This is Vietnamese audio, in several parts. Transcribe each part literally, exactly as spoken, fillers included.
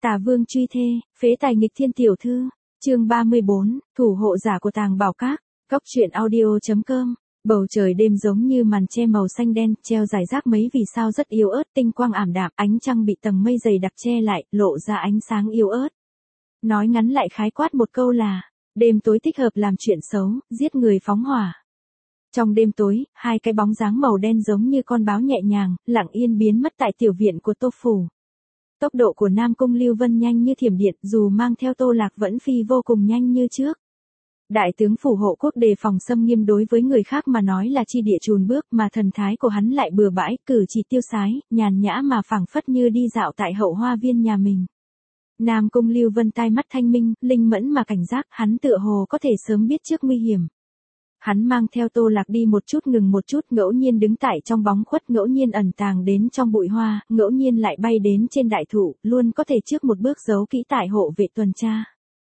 Tà vương truy thê, phế tài nghịch thiên tiểu thư, chương ba mươi bốn, thủ hộ giả của tàng bảo các, góc truyện audio.com. Bầu trời đêm giống như màn che màu xanh đen, treo rải rác mấy vì sao rất yếu ớt, tinh quang ảm đạm, ánh trăng bị tầng mây dày đặc che lại, lộ ra ánh sáng yếu ớt. Nói ngắn lại khái quát một câu là, đêm tối thích hợp làm chuyện xấu, giết người phóng hỏa. Trong đêm tối, hai cái bóng dáng màu đen giống như con báo nhẹ nhàng, lặng yên biến mất tại tiểu viện của Tô Phủ. Tốc độ của Nam Cung Lưu Vân nhanh như thiểm điện, dù mang theo Tô Lạc vẫn phi vô cùng nhanh như trước. Đại tướng phủ hộ quốc đề phòng xâm nghiêm, đối với người khác mà nói là chi địa chùn bước, mà thần thái của hắn lại bừa bãi, cử chỉ tiêu sái, nhàn nhã mà phảng phất như đi dạo tại hậu hoa viên nhà mình. Nam Cung Lưu Vân tai mắt thanh minh, linh mẫn mà cảnh giác, hắn tựa hồ có thể sớm biết trước nguy hiểm. Hắn mang theo Tô Lạc đi một chút ngừng một chút, ngẫu nhiên đứng tại trong bóng khuất, ngẫu nhiên ẩn tàng đến trong bụi hoa, ngẫu nhiên lại bay đến trên đại thụ, luôn có thể trước một bước giấu kỹ tại hộ vệ tuần tra.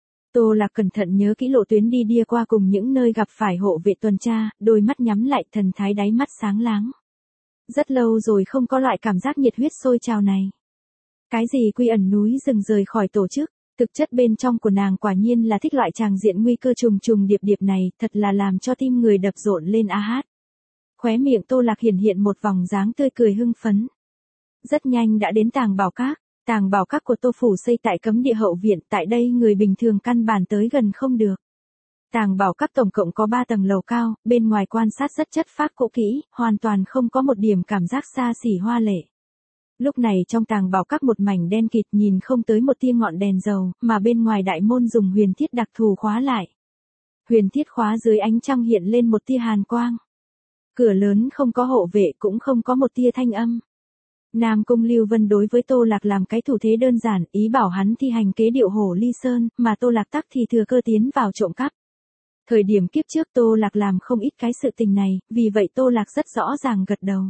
Tô Lạc cẩn thận nhớ kỹ lộ tuyến đi đi qua cùng những nơi gặp phải hộ vệ tuần tra, đôi mắt nhắm lại, thần thái đáy mắt sáng láng. Rất lâu rồi không có loại cảm giác nhiệt huyết sôi trào này. Cái gì quy ẩn núi rừng rời khỏi tổ chức, thực chất bên trong của nàng quả nhiên là thích loại tràng diện nguy cơ trùng trùng điệp điệp này, thật là làm cho tim người đập rộn lên a hát. Khóe miệng Tô Lạc hiển hiện một vòng dáng tươi cười hưng phấn. Rất nhanh đã đến tàng bảo các. Tàng bảo các của Tô Phủ xây tại cấm địa hậu viện, tại đây người bình thường căn bản tới gần không được. Tàng bảo các tổng cộng có ba tầng lầu cao, bên ngoài quan sát rất chất phác cũ kỹ, hoàn toàn không có một điểm cảm giác xa xỉ hoa lệ. Lúc này trong tàng bảo các một mảnh đen kịt, nhìn không tới một tia ngọn đèn dầu, mà bên ngoài đại môn dùng huyền thiết đặc thù khóa lại. Huyền thiết khóa dưới ánh trăng hiện lên một tia hàn quang. Cửa lớn không có hộ vệ, cũng không có một tia thanh âm. Nam Cung Lưu Vân đối với Tô Lạc làm cái thủ thế đơn giản, ý bảo hắn thi hành kế điệu hổ ly sơn, mà Tô Lạc tắc thì thừa cơ tiến vào trộm cắp. Thời điểm kiếp trước Tô Lạc làm không ít cái sự tình này, vì vậy Tô Lạc rất rõ ràng gật đầu.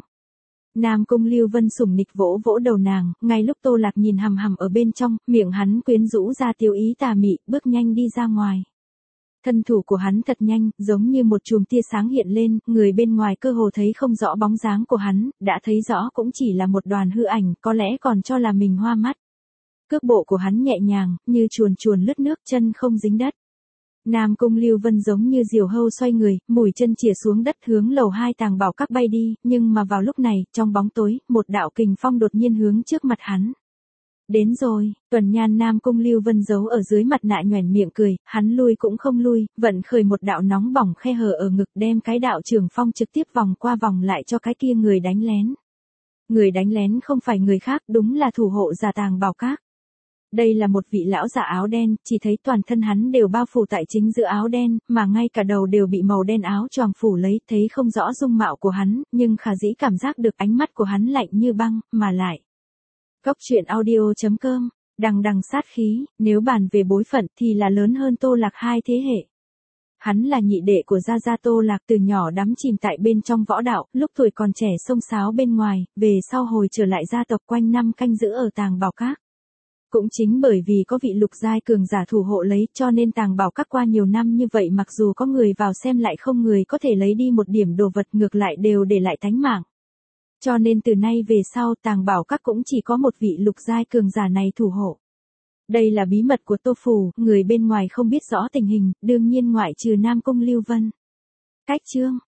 Nam Cung Lưu Vân sủng nịch vỗ vỗ đầu nàng, ngay lúc Tô Lạc nhìn hằm hằm ở bên trong, miệng hắn quyến rũ ra tiêu ý tà mị, bước nhanh đi ra ngoài. Thân thủ của hắn thật nhanh, giống như một chùm tia sáng hiện lên, người bên ngoài cơ hồ thấy không rõ bóng dáng của hắn, đã thấy rõ cũng chỉ là một đoàn hư ảnh, có lẽ còn cho là mình hoa mắt. Cước bộ của hắn nhẹ nhàng, như chuồn chuồn lướt nước, chân không dính đất. Nam Cung Lưu Vân giống như diều hâu xoay người, mũi chân chìa xuống đất hướng lầu hai tàng bảo các bay đi, nhưng mà vào lúc này, trong bóng tối, một đạo kình phong đột nhiên hướng trước mặt hắn. Đến rồi, tuần nhan Nam Cung Lưu Vân giấu ở dưới mặt nạ nhoẻn miệng cười, hắn lui cũng không lui, vận khởi một đạo nóng bỏng khe hở ở ngực, đem cái đạo trường phong trực tiếp vòng qua vòng lại cho cái kia người đánh lén. Người đánh lén không phải người khác, đúng là thủ hộ giả tàng bảo các. Đây là một vị lão giả áo đen, chỉ thấy toàn thân hắn đều bao phủ tại chính giữa áo đen, mà ngay cả đầu đều bị màu đen áo choàng phủ lấy, thấy không rõ dung mạo của hắn, nhưng khả dĩ cảm giác được ánh mắt của hắn lạnh như băng, mà lại. Góc truyện audio.com, đằng đằng sát khí, nếu bàn về bối phận thì là lớn hơn Tô Lạc hai thế hệ. Hắn là nhị đệ của Gia Gia Tô Lạc, từ nhỏ đắm chìm tại bên trong võ đạo, lúc tuổi còn trẻ xông xáo bên ngoài, về sau hồi trở lại gia tộc quanh năm canh giữ ở tàng bảo các. Cũng chính bởi vì có vị lục giai cường giả thủ hộ lấy, cho nên tàng bảo các qua nhiều năm như vậy mặc dù có người vào xem lại không người có thể lấy đi một điểm đồ vật, ngược lại đều để lại tánh mạng. Cho nên từ nay về sau tàng bảo các cũng chỉ có một vị lục giai cường giả này thủ hộ. Đây là bí mật của Tô Phủ, người bên ngoài không biết rõ tình hình, đương nhiên ngoại trừ Nam Cung Lưu Vân. Cách chương,